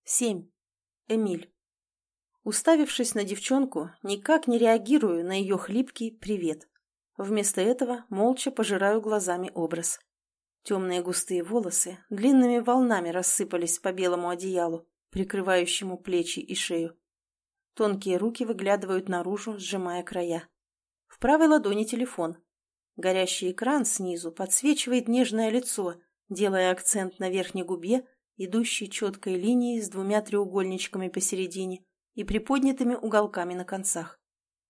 7. Эмиль. Уставившись на девчонку, никак не реагирую на ее хлипкий «привет». Вместо этого молча пожираю глазами образ. Темные густые волосы длинными волнами рассыпались по белому одеялу, прикрывающему плечи и шею. Тонкие руки выглядывают наружу, сжимая края. В правой ладони телефон. Горящий экран снизу подсвечивает нежное лицо, делая акцент на верхней губе, идущей четкой линией с двумя треугольничками посередине и приподнятыми уголками на концах.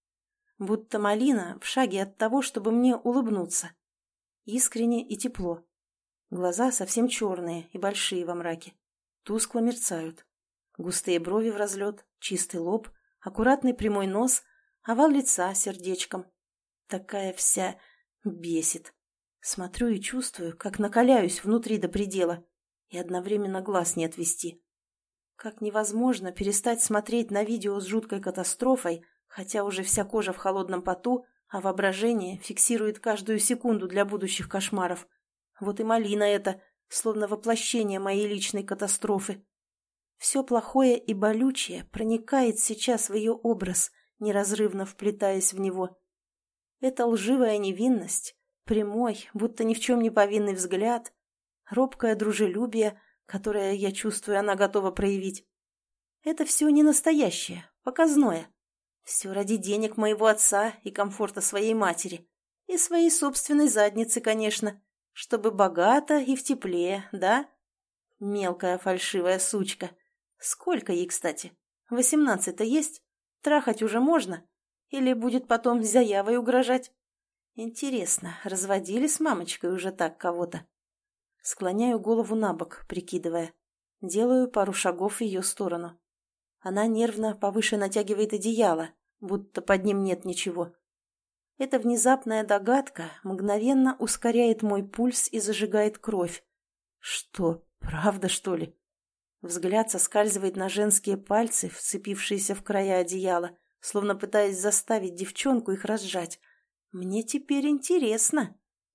Будто малина в шаге от того, чтобы мне улыбнуться. Искренне и тепло. Глаза совсем черные и большие во мраке. Тускло мерцают. Густые брови в разлет, чистый лоб, аккуратный прямой нос, овал лица сердечком. Такая вся бесит. Смотрю и чувствую, как накаляюсь внутри до предела, и одновременно глаз не отвести. Как невозможно перестать смотреть на видео с жуткой катастрофой, хотя уже вся кожа в холодном поту, а воображение фиксирует каждую секунду для будущих кошмаров. Вот и малина эта, словно воплощение моей личной катастрофы. Все плохое и болючее проникает сейчас в ее образ, неразрывно вплетаясь в него. Эта лживая невинность, прямой, будто ни в чем не повинный взгляд, робкое дружелюбие, которое, я чувствую, она готова проявить. Это все не настоящее, показное. Все ради денег моего отца и комфорта своей матери. И своей собственной задницы, конечно. Чтобы богато и в тепле, да? Мелкая фальшивая сучка. Сколько ей, кстати? 18-то есть? Трахать уже можно? Или будет потом заявой угрожать? Интересно, разводили с мамочкой уже так кого-то? Склоняю голову на бок, прикидывая. Делаю пару шагов в ее сторону. Она нервно повыше натягивает одеяло, будто под ним нет ничего. Эта внезапная догадка мгновенно ускоряет мой пульс и зажигает кровь. Что, правда, что ли? Взгляд соскальзывает на женские пальцы, вцепившиеся в края одеяла, словно пытаясь заставить девчонку их разжать. Мне теперь интересно.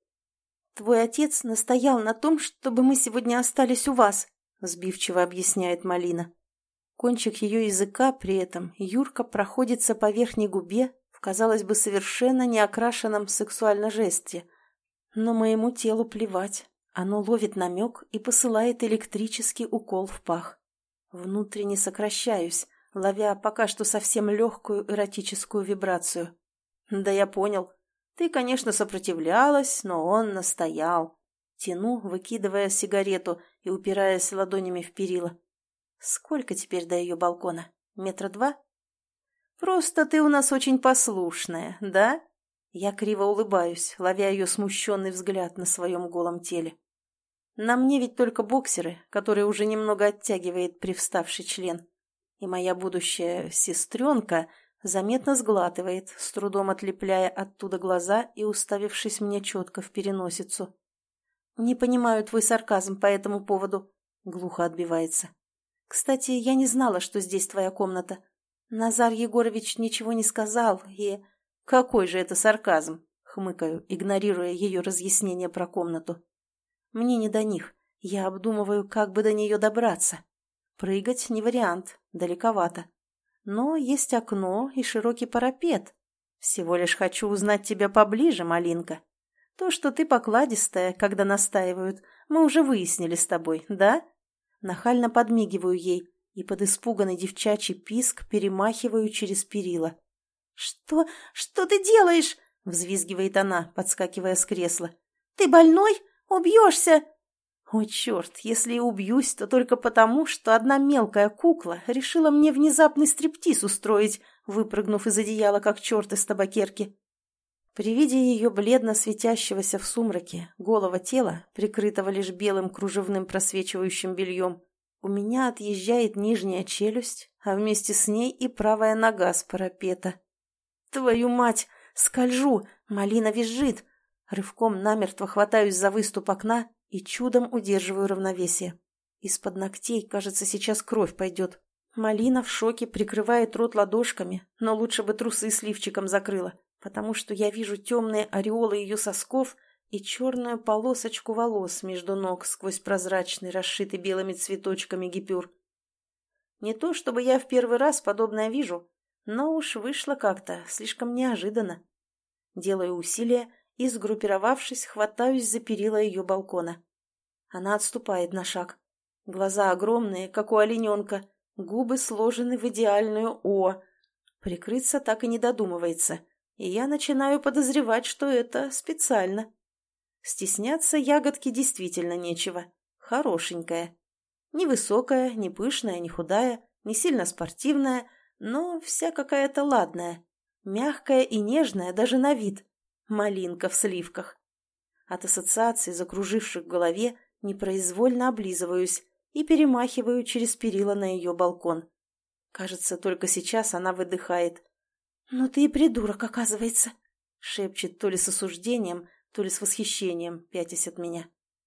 «Твой отец настоял на том, чтобы мы сегодня остались у вас», — сбивчиво объясняет Малина. Кончик ее языка при этом юрко проходится по верхней губе в, казалось бы, совершенно неокрашенном сексуально жесте. Но моему телу плевать. Оно ловит намек и посылает электрический укол в пах. Внутренне сокращаюсь, ловя пока что совсем легкую эротическую вибрацию. «Да я понял. Ты, конечно, сопротивлялась, но он настоял». Тяну, выкидывая сигарету и упираясь ладонями в перила. «Сколько теперь до ее балкона? 2 метра? Просто ты у нас очень послушная, да?» Я криво улыбаюсь, ловя ее смущенный взгляд на своем голом теле. На мне ведь только боксеры, которые уже немного оттягивает привставший член. И моя будущая сестренка заметно сглатывает, с трудом отлепляя оттуда глаза и уставившись мне четко в переносицу. «Не понимаю твой сарказм по этому поводу», — глухо отбивается. «Кстати, я не знала, что здесь твоя комната. Назар Егорович ничего не сказал, и...» «Какой же это сарказм?» — хмыкаю, игнорируя ее разъяснение про комнату. «Мне не до них. Я обдумываю, как бы до нее добраться. Прыгать не вариант, далековато. Но есть окно и широкий парапет. Всего лишь хочу узнать тебя поближе, малинка. То, что ты покладистая, когда настаивают, мы уже выяснили с тобой, да?» Нахально подмигиваю ей и под испуганный девчачий писк перемахиваю через перила. «Что ты делаешь?» — взвизгивает она, подскакивая с кресла. «Ты больной? Убьешься!» «О, черт, если и убьюсь, то только потому, что одна мелкая кукла решила мне внезапный стриптиз устроить, выпрыгнув из одеяла, как черт из табакерки». При виде ее бледно светящегося в сумраке голого тела, прикрытого лишь белым кружевным просвечивающим бельем, у меня отъезжает нижняя челюсть, а вместе с ней и правая нога с парапета. «Твою мать! Скольжу! Малина визжит!» Рывком намертво хватаюсь за выступ окна и чудом удерживаю равновесие. Из-под ногтей, кажется, сейчас кровь пойдет. Малина в шоке прикрывает рот ладошками, но лучше бы трусы с лифчиком закрыла, потому что я вижу темные ореолы ее сосков и черную полосочку волос между ног сквозь прозрачный, расшитый белыми цветочками гипюр. Не то чтобы я в первый раз подобное вижу, но уж вышло как-то слишком неожиданно. Делаю усилие и, сгруппировавшись, хватаюсь за перила ее балкона. Она отступает на шаг. Глаза огромные, как у олененка, губы сложены в идеальную «О». Прикрыться так и не додумывается, и я начинаю подозревать, что это специально. Стесняться ягодки действительно нечего. Хорошенькая. Невысокая, не пышная, не худая, не сильно спортивная, но вся какая-то ладная. Мягкая и нежная даже на вид. Малинка в сливках. От ассоциаций, закруживших в голове, непроизвольно облизываюсь и перемахиваю через перила на ее балкон. Кажется, только сейчас она выдыхает. «Ну ты и придурок, оказывается», — шепчет то ли с осуждением, то ли с восхищением, пятясь от меня.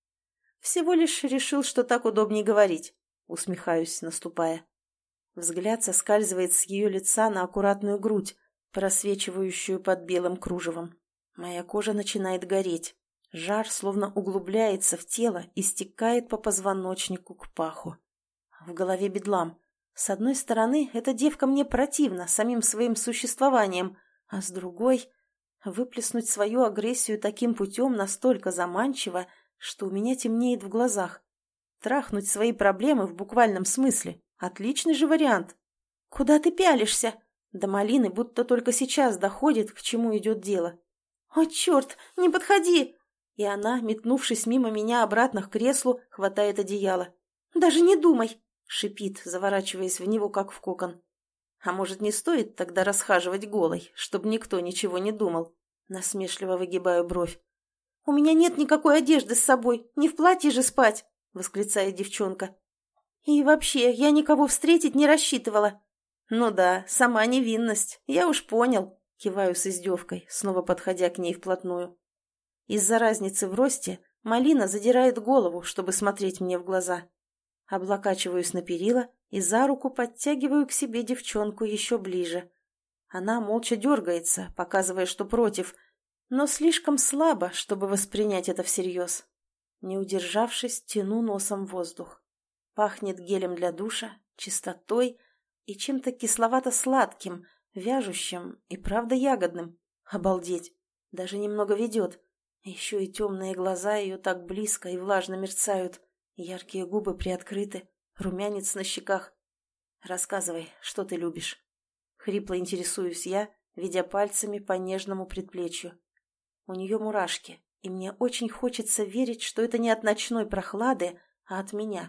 «Всего лишь решил, что так удобнее говорить», — усмехаюсь, наступая. Взгляд соскальзывает с ее лица на аккуратную грудь, просвечивающую под белым кружевом. Моя кожа начинает гореть. Жар словно углубляется в тело и стекает по позвоночнику к паху. В голове бедлам. С одной стороны, эта девка мне противна самим своим существованием, а с другой — выплеснуть свою агрессию таким путем настолько заманчиво, что у меня темнеет в глазах. Трахнуть свои проблемы в буквальном смысле — отличный же вариант. «Куда ты пялишься?» До Малины будто только сейчас доходит, к чему идет дело. «О, черт, не подходи!» И она, метнувшись мимо меня обратно к креслу, хватает одеяло. «Даже не думай!» — шипит, заворачиваясь в него, как в кокон. «А может, не стоит тогда расхаживать голой, чтобы никто ничего не думал?» Насмешливо выгибаю бровь. «У меня нет никакой одежды с собой, не в платье же спать!» — восклицает девчонка. «И вообще, я никого встретить не рассчитывала». «Ну да, сама невинность, я уж понял», — киваю с издевкой, снова подходя к ней вплотную. Из-за разницы в росте Малина задирает голову, чтобы смотреть мне в глаза. Облокачиваюсь на перила и за руку подтягиваю к себе девчонку еще ближе. Она молча дергается, показывая, что против, но слишком слабо, чтобы воспринять это всерьез. Не удержавшись, тяну носом воздух. Пахнет гелем для душа, чистотой и чем-то кисловато-сладким, вяжущим и правда ягодным. Обалдеть! Даже немного ведет. Еще и темные глаза ее так близко и влажно мерцают. Яркие губы приоткрыты, румянец на щеках. «Рассказывай, что ты любишь?» Хрипло интересуюсь я, ведя пальцами по нежному предплечью. У нее мурашки, и мне очень хочется верить, что это не от ночной прохлады, а от меня.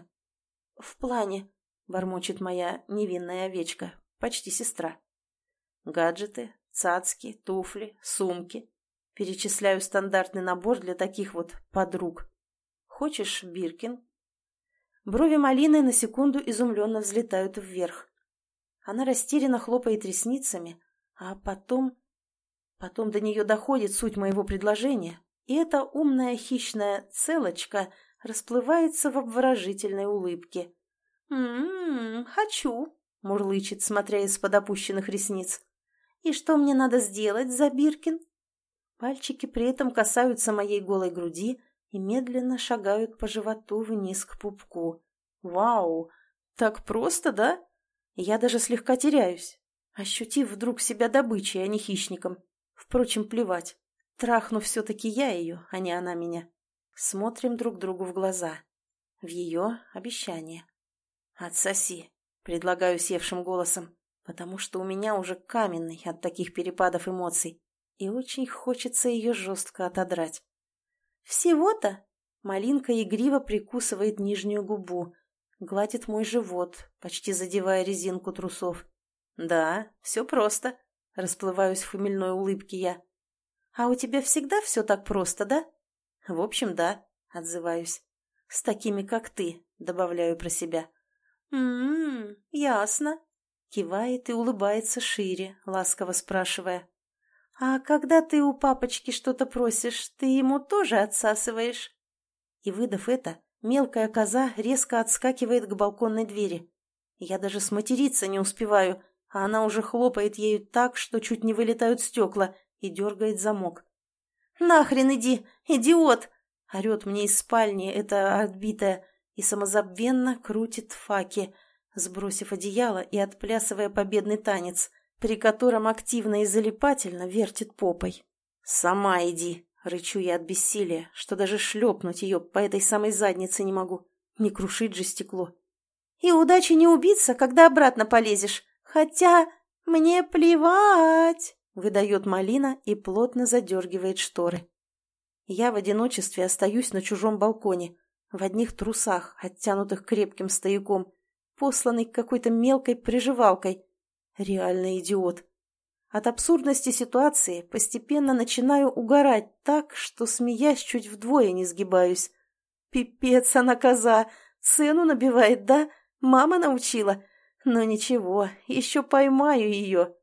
«В плане», — бормочет моя невинная овечка, почти сестра. «Гаджеты, цацки, туфли, сумки». Перечисляю стандартный набор для таких вот подруг. «Хочешь Биркин?» Брови Малины на секунду изумленно взлетают вверх. Она растерянно хлопает ресницами, а потом до нее доходит суть моего предложения, и эта умная хищная целочка расплывается в обворожительной улыбке. Хочу», — мурлычет, смотря из-под опущенных ресниц. «И что мне надо сделать за Биркин?» Пальчики при этом касаются моей голой груди и медленно шагают по животу вниз к пупку. Вау! Так просто, да? Я даже слегка теряюсь, ощутив вдруг себя добычей, а не хищником. Впрочем, плевать. Трахну все-таки я ее, а не она меня. Смотрим друг другу в глаза. В ее обещание. «Отсоси», — предлагаю севшим голосом, потому что у меня уже каменный от таких перепадов эмоций, и очень хочется ее жестко отодрать. «Всего-то?» — Малинка игриво прикусывает нижнюю губу, гладит мой живот, почти задевая резинку трусов. «Да, все просто», — расплываюсь в умильной улыбке я. «А у тебя всегда все так просто, да?» «В общем, да», — отзываюсь. «С такими, как ты», — добавляю про себя. Ясно», — кивает и улыбается шире, ласково спрашивая. «А когда ты у папочки что-то просишь, ты ему тоже отсасываешь?» И, выдав это, мелкая коза резко отскакивает к балконной двери. Я даже сматериться не успеваю, а она уже хлопает ею так, что чуть не вылетают стекла, и дергает замок. «Нахрен иди, идиот!» — орет мне из спальни эта отбитая и самозабвенно крутит факи, сбросив одеяло и отплясывая победный танец, при котором активно и залипательно вертит попой. «Сама иди!» — рычу я от бессилия, что даже шлепнуть ее по этой самой заднице не могу. Не крушить же стекло. «И удачи не убиться, когда обратно полезешь. Хотя мне плевать!» — выдает Малина и плотно задергивает шторы. Я в одиночестве остаюсь на чужом балконе, в одних трусах, оттянутых крепким стояком, посланный какой-то мелкой приживалкой. Реально идиот. От абсурдности ситуации постепенно начинаю угорать так, что, смеясь, чуть вдвое не сгибаюсь. Пипец она коза! Цену набивает, да? Мама научила? Но ничего, еще поймаю ее.